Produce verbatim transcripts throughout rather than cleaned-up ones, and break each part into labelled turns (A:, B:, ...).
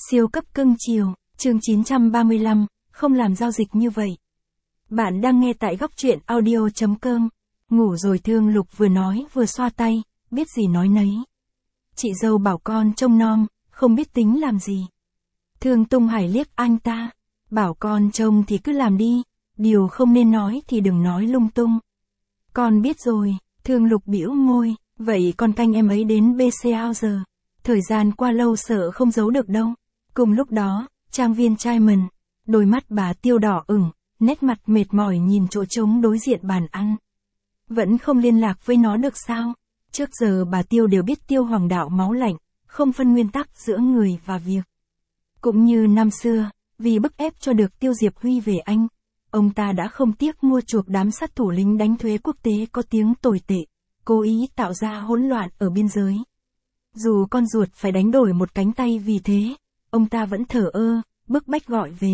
A: Siêu cấp cưng chiều, chương chín trăm ba mươi lăm, không làm giao dịch như vậy. Bạn đang nghe tại góc truyện audio chấm com. Ngủ rồi Thương Lục vừa nói vừa xoa tay, biết gì nói nấy. Chị dâu bảo con trông nom, không biết tính làm gì. Thương Tung Hải liếc anh ta, bảo con trông thì cứ làm đi, điều không nên nói thì đừng nói lung tung. Con biết rồi, Thương Lục bĩu môi, vậy con canh em ấy đến bê xê ao giờ. Thời gian qua lâu sợ không giấu được đâu. Cùng lúc đó, trang viên Diamond, đôi mắt bà Tiêu đỏ ửng, nét mặt mệt mỏi nhìn chỗ trống đối diện bàn ăn. Vẫn không liên lạc với nó được sao? Trước giờ bà Tiêu đều biết Tiêu Hoàng Đạo máu lạnh, không phân nguyên tắc giữa người và việc. Cũng như năm xưa, vì bức ép cho được Tiêu Diệp Huy về Anh, ông ta đã không tiếc mua chuộc đám sát thủ lính đánh thuế quốc tế có tiếng tồi tệ, cố ý tạo ra hỗn loạn ở biên giới. Dù con ruột phải đánh đổi một cánh tay vì thế, ông ta vẫn thờ ơ, bức bách gọi về.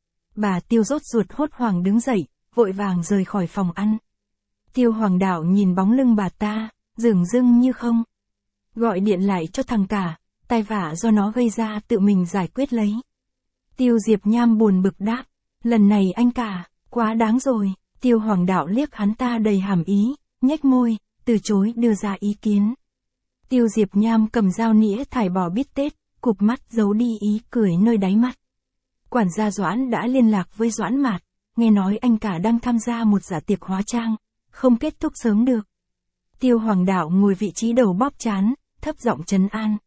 A: Bà Tiêu rốt ruột hốt hoảng đứng dậy, vội vàng rời khỏi phòng ăn. Tiêu Hoàng Đạo nhìn bóng lưng bà ta, dửng dưng như không. Gọi điện lại cho thằng cả, tai vạ do nó gây ra tự mình giải quyết lấy. Tiêu Diệp Nham buồn bực đáp, lần này anh cả, quá đáng rồi. Tiêu Hoàng Đạo liếc hắn ta đầy hàm ý, nhếch môi, từ chối đưa ra ý kiến. Tiêu Diệp Nham cầm dao nĩa thải bò bít tết, cụp mắt giấu đi ý cười nơi đáy mắt. Quản gia Doãn đã liên lạc với Doãn Mạt, nghe nói anh cả đang tham gia một dạ tiệc hóa trang, không kết thúc sớm được. Tiêu Hoàng Đạo ngồi vị trí đầu bóp trán, thấp giọng trấn an.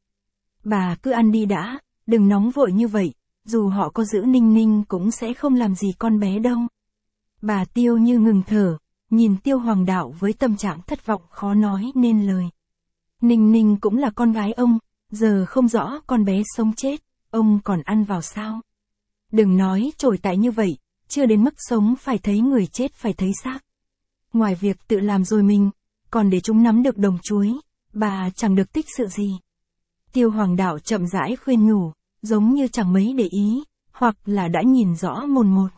A: Bà cứ ăn đi đã, đừng nóng vội như vậy, dù họ có giữ Ninh Ninh cũng sẽ không làm gì con bé đâu. Bà Tiêu như ngừng thở, nhìn Tiêu Hoàng Đạo với tâm trạng thất vọng khó nói nên lời. Ninh Ninh cũng là con gái ông, giờ không rõ con bé sống chết, ông còn ăn vào sao? Đừng nói trồi tại như vậy, chưa đến mức sống phải thấy người chết phải thấy xác. Ngoài việc tự làm rồi mình, còn để chúng nắm được đồng chuối, bà chẳng được tích sự gì. Tiêu Hoàng Đạo chậm rãi khuyên nhủ, giống như chẳng mấy để ý, hoặc là đã nhìn rõ mồn một.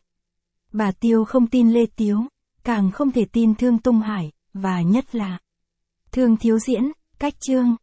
A: Bà Tiêu không tin Lê Tiếu, càng không thể tin Thương Tung Hải, và nhất là Thương Thiếu Diễn. Cách chương